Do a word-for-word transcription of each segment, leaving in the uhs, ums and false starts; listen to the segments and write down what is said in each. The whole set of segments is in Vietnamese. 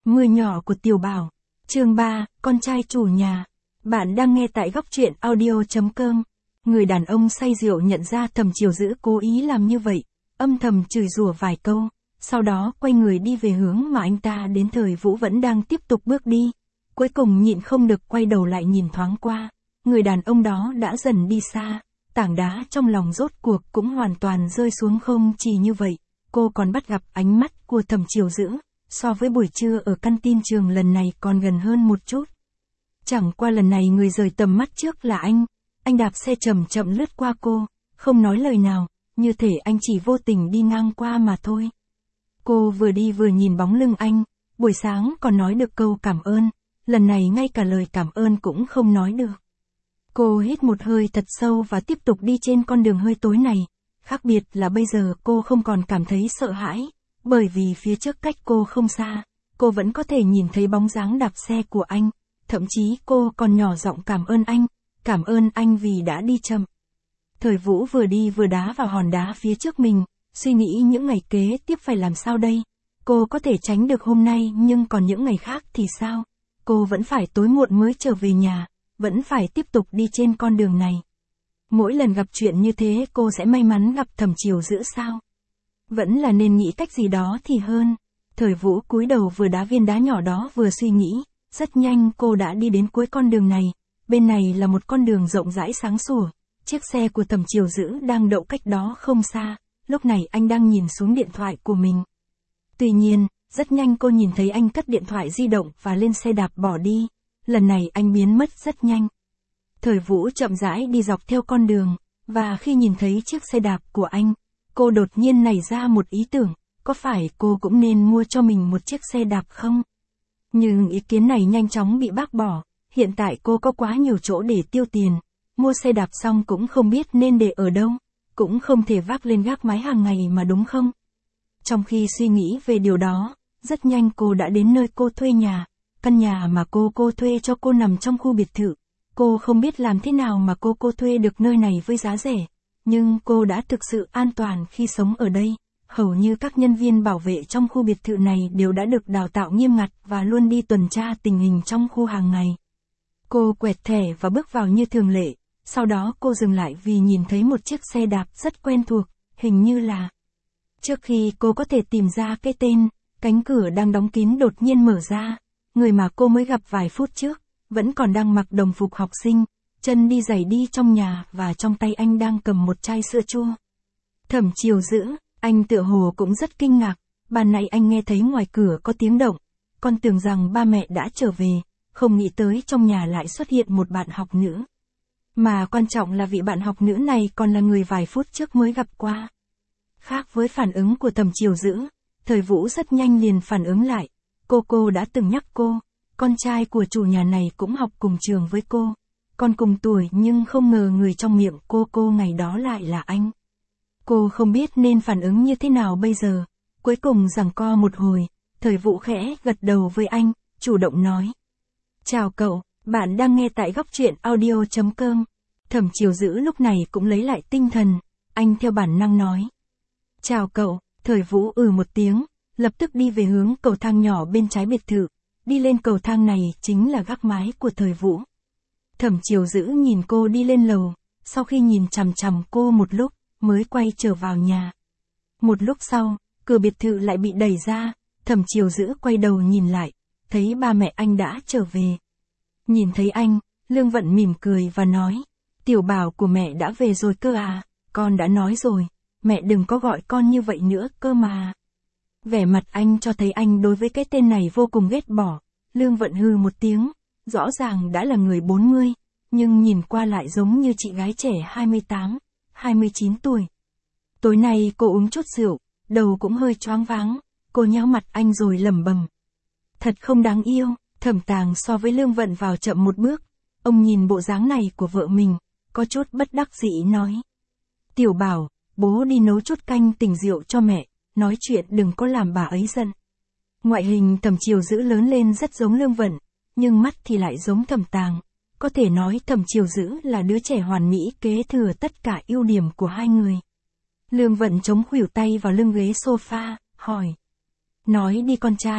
Mưa nhỏ của Tiểu Bảo. Chương ba, con trai chủ nhà. Bạn đang nghe tại góc truyện audio chấm com. Người đàn ông say rượu nhận ra Thẩm Chiều Dữ cố ý làm như vậy, âm thầm chửi rủa vài câu, sau đó quay người đi về hướng mà anh ta đến. Thời Vũ vẫn đang tiếp tục bước đi, cuối cùng nhịn không được quay đầu lại nhìn thoáng qua, người đàn ông đó đã dần đi xa, tảng đá trong lòng rốt cuộc cũng hoàn toàn rơi xuống. Không chỉ như vậy, cô còn bắt gặp ánh mắt của Thẩm Chiều Dữ, so với buổi trưa ở căn tin trường lần này còn gần hơn một chút. Chẳng qua lần này người rời tầm mắt trước là anh, anh đạp xe chậm chậm lướt qua cô, không nói lời nào, như thể anh chỉ vô tình đi ngang qua mà thôi. Cô vừa đi vừa nhìn bóng lưng anh, buổi sáng còn nói được câu cảm ơn, lần này ngay cả lời cảm ơn cũng không nói được. Cô hít một hơi thật sâu và tiếp tục đi trên con đường hơi tối này, khác biệt là bây giờ cô không còn cảm thấy sợ hãi, bởi vì phía trước cách cô không xa, cô vẫn có thể nhìn thấy bóng dáng đạp xe của anh, thậm chí cô còn nhỏ giọng cảm ơn anh, cảm ơn anh vì đã đi chậm. Thời Vũ vừa đi vừa đá vào hòn đá phía trước mình, suy nghĩ những ngày kế tiếp phải làm sao đây. Cô có thể tránh được hôm nay nhưng còn những ngày khác thì sao? Cô vẫn phải tối muộn mới trở về nhà, vẫn phải tiếp tục đi trên con đường này. Mỗi lần gặp chuyện như thế cô sẽ may mắn gặp Thẩm Chiều Dữ sao? Vẫn là nên nghĩ cách gì đó thì hơn. Thời Vũ cúi đầu vừa đá viên đá nhỏ đó vừa suy nghĩ, rất nhanh cô đã đi đến cuối con đường này, bên này là một con đường rộng rãi sáng sủa, chiếc xe của Thẩm Chiều Dữ đang đậu cách đó không xa, lúc này anh đang nhìn xuống điện thoại của mình. Tuy nhiên, rất nhanh cô nhìn thấy anh cất điện thoại di động và lên xe đạp bỏ đi, lần này anh biến mất rất nhanh. Thời Vũ chậm rãi đi dọc theo con đường, và khi nhìn thấy chiếc xe đạp của anh, cô đột nhiên nảy ra một ý tưởng, có phải cô cũng nên mua cho mình một chiếc xe đạp không? Nhưng ý kiến này nhanh chóng bị bác bỏ, hiện tại cô có quá nhiều chỗ để tiêu tiền, mua xe đạp xong cũng không biết nên để ở đâu, cũng không thể vác lên gác mái hàng ngày mà đúng không? Trong khi suy nghĩ về điều đó, rất nhanh cô đã đến nơi cô thuê nhà, căn nhà mà cô cô thuê cho cô nằm trong khu biệt thự. Cô không biết làm thế nào mà cô cô thuê được nơi này với giá rẻ, nhưng cô đã thực sự an toàn khi sống ở đây. Hầu như các nhân viên bảo vệ trong khu biệt thự này đều đã được đào tạo nghiêm ngặt và luôn đi tuần tra tình hình trong khu hàng ngày. Cô quẹt thẻ và bước vào như thường lệ, sau đó cô dừng lại vì nhìn thấy một chiếc xe đạp rất quen thuộc, hình như là... Trước khi cô có thể tìm ra cái tên, cánh cửa đang đóng kín đột nhiên mở ra, người mà cô mới gặp vài phút trước, vẫn còn đang mặc đồng phục học sinh, chân đi giày đi trong nhà và trong tay anh đang cầm một chai sữa chua. Thẩm Chiều Dữ, anh tựa hồ cũng rất kinh ngạc, ban nãy anh nghe thấy ngoài cửa có tiếng động, con tưởng rằng ba mẹ đã trở về, không nghĩ tới trong nhà lại xuất hiện một bạn học nữ. Mà quan trọng là vị bạn học nữ này còn là người vài phút trước mới gặp qua. Khác với phản ứng của Thẩm Chiều Dữ, Thời Vũ rất nhanh liền phản ứng lại, cô cô đã từng nhắc cô, con trai của chủ nhà này cũng học cùng trường với cô, con cùng tuổi nhưng không ngờ người trong miệng cô cô ngày đó lại là anh. Cô không biết nên phản ứng như thế nào bây giờ, cuối cùng giằng co một hồi, Thời Vũ khẽ gật đầu với anh, chủ động nói. Chào cậu, bạn đang nghe tại góc truyện audio chấm com. Thẩm Chiều Dữ lúc này cũng lấy lại tinh thần, anh theo bản năng nói. Chào cậu, Thời Vũ ừ một tiếng, lập tức đi về hướng cầu thang nhỏ bên trái biệt thự, đi lên cầu thang này chính là gác mái của Thời Vũ. Thẩm Chiều Dữ nhìn cô đi lên lầu, sau khi nhìn chằm chằm cô một lúc, mới quay trở vào nhà. Một lúc sau, cửa biệt thự lại bị đẩy ra, Thẩm Chiều Dữ quay đầu nhìn lại, thấy ba mẹ anh đã trở về. Nhìn thấy anh, Lương Vận mỉm cười và nói, Tiểu Bảo của mẹ đã về rồi cơ à, con đã nói rồi, mẹ đừng có gọi con như vậy nữa cơ mà. Vẻ mặt anh cho thấy anh đối với cái tên này vô cùng ghét bỏ. Lương Vận hừ một tiếng, rõ ràng đã là người bốn mươi, nhưng nhìn qua lại giống như chị gái trẻ hai mươi tám, hai mươi chín tuổi. Tối nay cô uống chút rượu, đầu cũng hơi choáng váng, cô nhéo mặt anh rồi lẩm bẩm. Thật không đáng yêu. Thẩm Tàng so với Lương Vận vào chậm một bước, ông nhìn bộ dáng này của vợ mình, có chút bất đắc dĩ nói. Tiểu Bảo, bố đi nấu chút canh tỉnh rượu cho mẹ, nói chuyện đừng có làm bà ấy giận. Ngoại hình Thẩm Chiều Dữ lớn lên rất giống Lương Vận, nhưng mắt thì lại giống Thẩm Tàng, có thể nói Thẩm Chiều Dữ là đứa trẻ hoàn mỹ kế thừa tất cả ưu điểm của hai người. Lương Vận chống khuỷu tay vào lưng ghế sofa, hỏi. Nói đi con trai.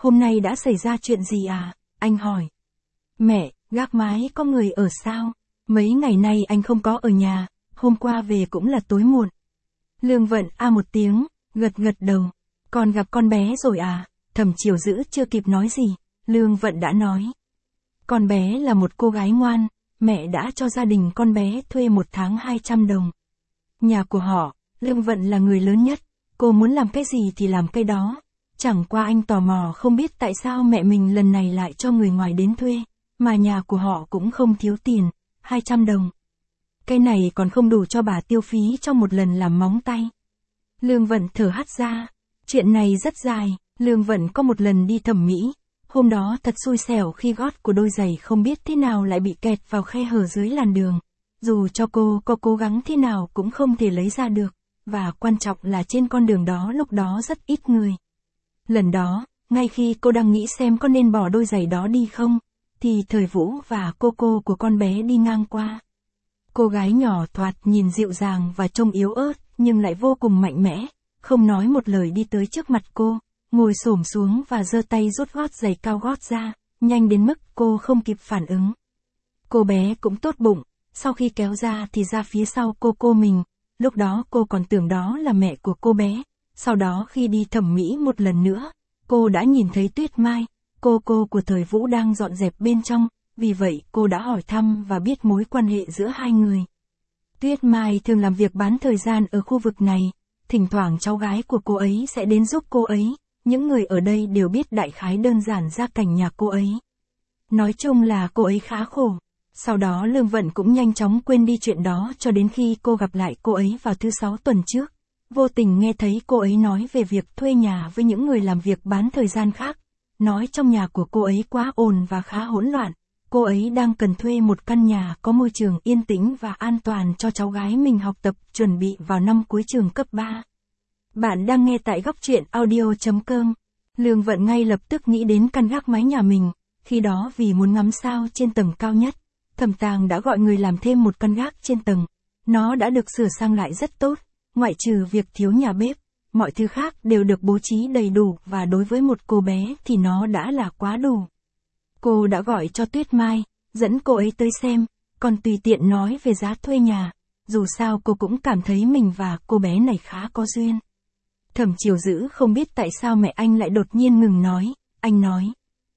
hôm nay đã xảy ra chuyện gì à? Anh hỏi. Mẹ, gác mái có người ở sao? Mấy ngày nay anh không có ở nhà, hôm qua về cũng là tối muộn. Lương Vận a một tiếng, gật gật đầu. Con gặp con bé rồi à? Thẩm Chiều Dữ chưa kịp nói gì, Lương Vận đã nói. Con bé là một cô gái ngoan, mẹ đã cho gia đình con bé thuê một tháng hai trăm đồng. Nhà của họ, Lương Vận là người lớn nhất, cô muốn làm cái gì thì làm cái đó. Chẳng qua anh tò mò không biết tại sao mẹ mình lần này lại cho người ngoài đến thuê, mà nhà của họ cũng không thiếu tiền, hai trăm đồng. Cái này còn không đủ cho bà tiêu phí trong một lần làm móng tay. Lương Vận thở hắt ra, chuyện này rất dài, Lương Vận có một lần đi thẩm mỹ. Hôm đó thật xui xẻo khi gót của đôi giày không biết thế nào lại bị kẹt vào khe hở dưới làn đường. Dù cho cô có cố gắng thế nào cũng không thể lấy ra được, và quan trọng là trên con đường đó lúc đó rất ít người. Lần đó, ngay khi cô đang nghĩ xem có nên bỏ đôi giày đó đi không, thì Thời Vũ và cô cô của con bé đi ngang qua. Cô gái nhỏ thoạt nhìn dịu dàng và trông yếu ớt, nhưng lại vô cùng mạnh mẽ, không nói một lời đi tới trước mặt cô, ngồi xổm xuống và giơ tay rút gót giày cao gót ra, nhanh đến mức cô không kịp phản ứng. Cô bé cũng tốt bụng, sau khi kéo ra thì ra phía sau cô cô mình, lúc đó cô còn tưởng đó là mẹ của cô bé. Sau đó khi đi thẩm mỹ một lần nữa, cô đã nhìn thấy Tuyết Mai, cô cô của Thời Vũ đang dọn dẹp bên trong, vì vậy cô đã hỏi thăm và biết mối quan hệ giữa hai người. Tuyết Mai thường làm việc bán thời gian ở khu vực này, thỉnh thoảng cháu gái của cô ấy sẽ đến giúp cô ấy, những người ở đây đều biết đại khái đơn giản gia cảnh nhà cô ấy. Nói chung là cô ấy khá khổ. Sau đó Lương Vận cũng nhanh chóng quên đi chuyện đó cho đến khi cô gặp lại cô ấy vào thứ sáu tuần trước. Vô tình nghe thấy cô ấy nói về việc thuê nhà với những người làm việc bán thời gian khác, nói trong nhà của cô ấy quá ồn và khá hỗn loạn, cô ấy đang cần thuê một căn nhà có môi trường yên tĩnh và an toàn cho cháu gái mình học tập chuẩn bị vào năm cuối trường cấp ba. Bạn đang nghe tại góc truyện audio chấm com. Lương Vận ngay lập tức nghĩ đến căn gác mái nhà mình, khi đó vì muốn ngắm sao trên tầng cao nhất, Thẩm Tàng đã gọi người làm thêm một căn gác trên tầng. Nó đã được sửa sang lại rất tốt, ngoại trừ việc thiếu nhà bếp, mọi thứ khác đều được bố trí đầy đủ và đối với một cô bé thì nó đã là quá đủ. Cô đã gọi cho Tuyết Mai, dẫn cô ấy tới xem, còn tùy tiện nói về giá thuê nhà, dù sao cô cũng cảm thấy mình và cô bé này khá có duyên. Thẩm Chiều Dữ không biết tại sao mẹ anh lại đột nhiên ngừng nói, anh nói.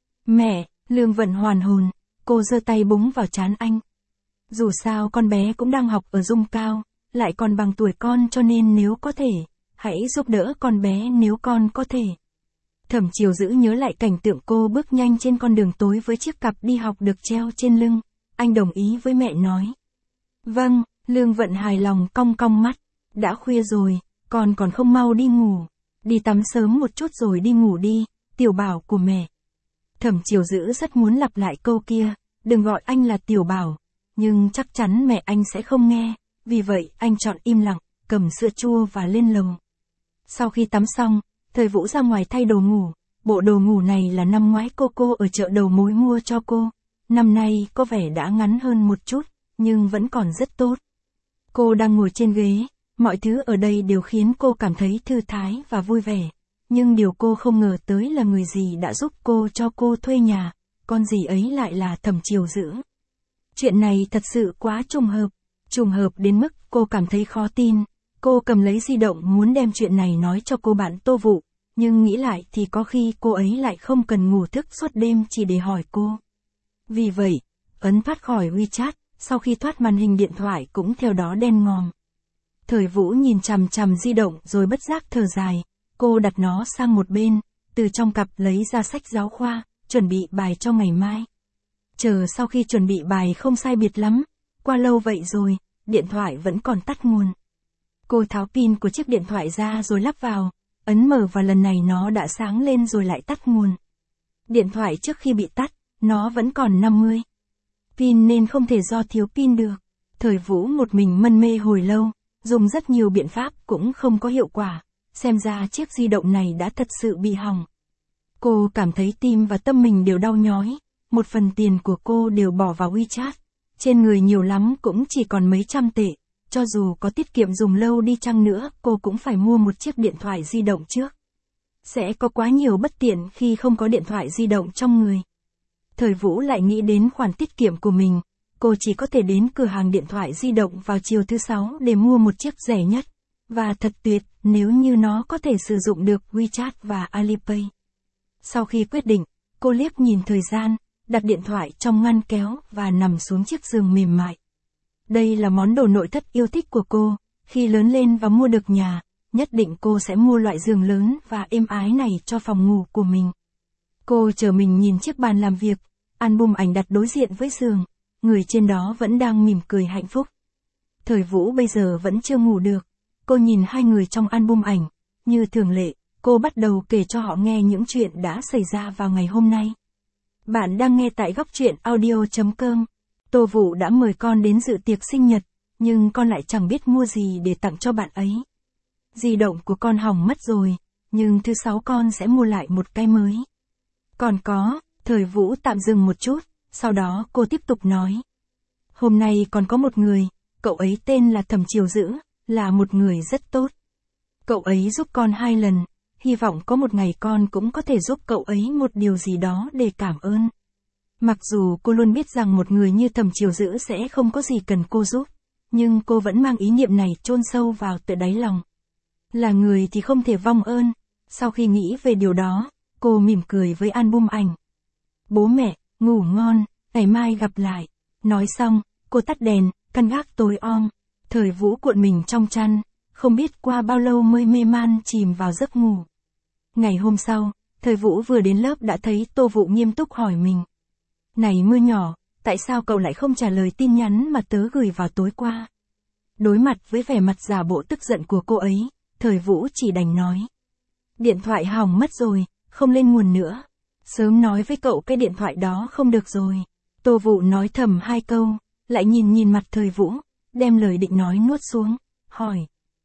Mẹ, Lương Vận hoàn hồn, cô giơ tay búng vào trán anh. Dù sao con bé cũng đang học ở Dung Cao, lại còn bằng tuổi con cho nên nếu có thể, hãy giúp đỡ con bé nếu con có thể. Thẩm Chiều Dữ nhớ lại cảnh tượng cô bước nhanh trên con đường tối với chiếc cặp đi học được treo trên lưng, anh đồng ý với mẹ nói. Vâng, Lương Vận hài lòng cong cong mắt, đã khuya rồi, con còn không mau đi ngủ, đi tắm sớm một chút rồi đi ngủ đi, tiểu bảo của mẹ. Thẩm Chiều Dữ rất muốn lặp lại câu kia, đừng gọi anh là tiểu bảo, nhưng chắc chắn mẹ anh sẽ không nghe, vì vậy anh chọn im lặng, cầm sữa chua và lên lầu. Sau khi tắm xong, Thời Vũ ra ngoài thay đồ ngủ, bộ đồ ngủ này là năm ngoái cô cô ở chợ đầu mối mua cho cô, năm nay có vẻ đã ngắn hơn một chút, nhưng vẫn còn rất tốt. Cô đang ngồi trên ghế, mọi thứ ở đây đều khiến cô cảm thấy thư thái và vui vẻ, nhưng điều cô không ngờ tới là người gì đã giúp cô cho cô thuê nhà, con gì ấy lại là Thẩm Chiều Dữ. Chuyện này thật sự quá trùng hợp, trùng hợp đến mức cô cảm thấy khó tin. Cô cầm lấy di động muốn đem chuyện này nói cho cô bạn Tô Vụ, nhưng nghĩ lại thì có khi cô ấy lại không cần ngủ thức suốt đêm chỉ để hỏi cô. Vì vậy, ấn thoát khỏi WeChat, sau khi thoát màn hình điện thoại cũng theo đó đen ngòm. Thời Vũ nhìn chằm chằm di động rồi bất giác thở dài, cô đặt nó sang một bên, từ trong cặp lấy ra sách giáo khoa, chuẩn bị bài cho ngày mai. Chờ sau khi chuẩn bị bài không sai biệt lắm, qua lâu vậy rồi, điện thoại vẫn còn tắt nguồn. Cô tháo pin của chiếc điện thoại ra rồi lắp vào, ấn mở và lần này nó đã sáng lên rồi lại tắt nguồn. Điện thoại trước khi bị tắt, nó vẫn còn năm mươi pin nên không thể do thiếu pin được. Thời Vũ một mình mân mê hồi lâu, dùng rất nhiều biện pháp cũng không có hiệu quả, xem ra chiếc di động này đã thật sự bị hỏng. Cô cảm thấy tim và tâm mình đều đau nhói, một phần tiền của cô đều bỏ vào WeChat, trên người nhiều lắm cũng chỉ còn mấy trăm tệ. Cho dù có tiết kiệm dùng lâu đi chăng nữa, cô cũng phải mua một chiếc điện thoại di động trước. Sẽ có quá nhiều bất tiện khi không có điện thoại di động trong người. Thời Vũ lại nghĩ đến khoản tiết kiệm của mình, cô chỉ có thể đến cửa hàng điện thoại di động vào chiều thứ sáu để mua một chiếc rẻ nhất. Và thật tuyệt nếu như nó có thể sử dụng được WeChat và Alipay. Sau khi quyết định, cô liếc nhìn thời gian, đặt điện thoại trong ngăn kéo và nằm xuống chiếc giường mềm mại. Đây là món đồ nội thất yêu thích của cô, khi lớn lên và mua được nhà, nhất định cô sẽ mua loại giường lớn và êm ái này cho phòng ngủ của mình. Cô chờ mình nhìn chiếc bàn làm việc, album ảnh đặt đối diện với giường, người trên đó vẫn đang mỉm cười hạnh phúc. Thời Vũ bây giờ vẫn chưa ngủ được, cô nhìn hai người trong album ảnh, như thường lệ, cô bắt đầu kể cho họ nghe những chuyện đã xảy ra vào ngày hôm nay. Bạn đang nghe tại góc truyện audio chấm com. Tô Vũ đã mời con đến dự tiệc sinh nhật, nhưng con lại chẳng biết mua gì để tặng cho bạn ấy. Di động của con hỏng mất rồi, nhưng thứ sáu con sẽ mua lại một cái mới. Còn có, Thời Vũ tạm dừng một chút, sau đó cô tiếp tục nói. Hôm nay còn có một người, cậu ấy tên là Thẩm Chiều Dữ, là một người rất tốt. Cậu ấy giúp con hai lần, hy vọng có một ngày con cũng có thể giúp cậu ấy một điều gì đó để cảm ơn. Mặc dù cô luôn biết rằng một người như Thẩm Chiều Dữ sẽ không có gì cần cô giúp, nhưng cô vẫn mang ý niệm này chôn sâu vào tận đáy lòng. Là người thì không thể vong ơn. Sau khi nghĩ về điều đó, cô mỉm cười với album ảnh. Bố mẹ, ngủ ngon, ngày mai gặp lại. Nói xong, cô tắt đèn, căn gác tối om. Thời Vũ cuộn mình trong chăn, không biết qua bao lâu mới mê man chìm vào giấc ngủ. Ngày hôm sau, Thời Vũ vừa đến lớp đã thấy Tô Vũ nghiêm túc hỏi mình. Này Mưa nhỏ, tại sao cậu lại không trả lời tin nhắn mà tớ gửi vào tối qua? Đối mặt với vẻ mặt giả bộ tức giận của cô ấy, Thời Vũ chỉ đành nói. Điện thoại hỏng mất rồi, không lên nguồn nữa. Sớm nói với cậu cái điện thoại đó không được rồi. Tô Vũ nói thầm hai câu, lại nhìn nhìn mặt Thời Vũ, đem lời định nói nuốt xuống, hỏi.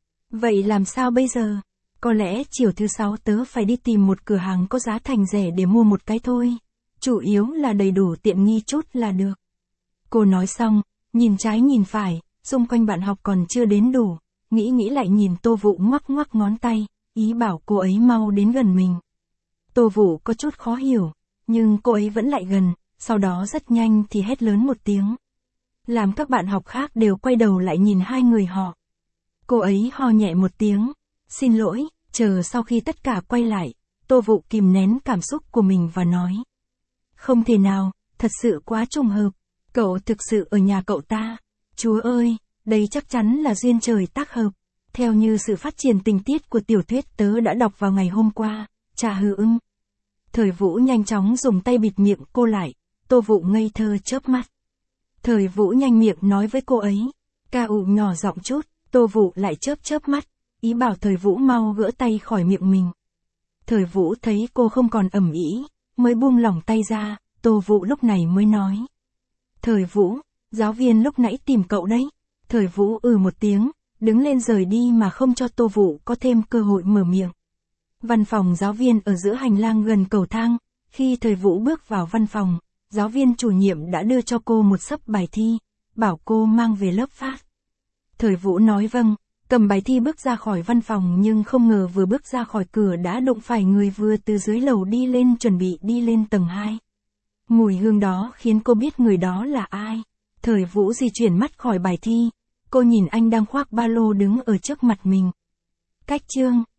Vậy làm sao bây giờ? Có lẽ chiều thứ sáu tớ phải đi tìm một cửa hàng có giá thành rẻ để mua một cái thôi. Chủ yếu là đầy đủ tiện nghi chút là được. Cô nói xong, nhìn trái nhìn phải, xung quanh bạn học còn chưa đến đủ, nghĩ nghĩ lại nhìn Tô Vũ ngoắc ngoắc ngón tay, ý bảo cô ấy mau đến gần mình. Tô Vũ có chút khó hiểu, nhưng cô ấy vẫn lại gần, sau đó rất nhanh thì hét lớn một tiếng. Làm các bạn học khác đều quay đầu lại nhìn hai người họ. Cô ấy ho nhẹ một tiếng, xin lỗi, chờ sau khi tất cả quay lại, Tô Vũ kìm nén cảm xúc của mình và nói. Không thể nào, thật sự quá trùng hợp, cậu thực sự ở nhà cậu ta. Chúa ơi, đây chắc chắn là duyên trời tác hợp. Theo như sự phát triển tình tiết của tiểu thuyết tớ đã đọc vào ngày hôm qua, trà hừ ưng. Thời Vũ nhanh chóng dùng tay bịt miệng cô lại, Tô Vũ ngây thơ chớp mắt. Thời Vũ nhanh miệng nói với cô ấy, ca ụ nhỏ giọng chút, Tô Vũ lại chớp chớp mắt, ý bảo Thời Vũ mau gỡ tay khỏi miệng mình. Thời Vũ thấy cô không còn ầm ĩ, mới buông lỏng tay ra, Tô Vũ lúc này mới nói. Thời Vũ, giáo viên lúc nãy tìm cậu đấy. Thời Vũ ừ một tiếng, đứng lên rời đi mà không cho Tô Vũ có thêm cơ hội mở miệng. Văn phòng giáo viên ở giữa hành lang gần cầu thang, khi Thời Vũ bước vào văn phòng, giáo viên chủ nhiệm đã đưa cho cô một xấp bài thi, bảo cô mang về lớp phát. Thời Vũ nói vâng, cầm bài thi bước ra khỏi văn phòng nhưng không ngờ vừa bước ra khỏi cửa đã đụng phải người vừa từ dưới lầu đi lên chuẩn bị đi lên tầng hai. Mùi hương đó khiến cô biết người đó là ai. Thời Vũ di chuyển mắt khỏi bài thi, cô nhìn anh đang khoác ba lô đứng ở trước mặt mình. Cách chương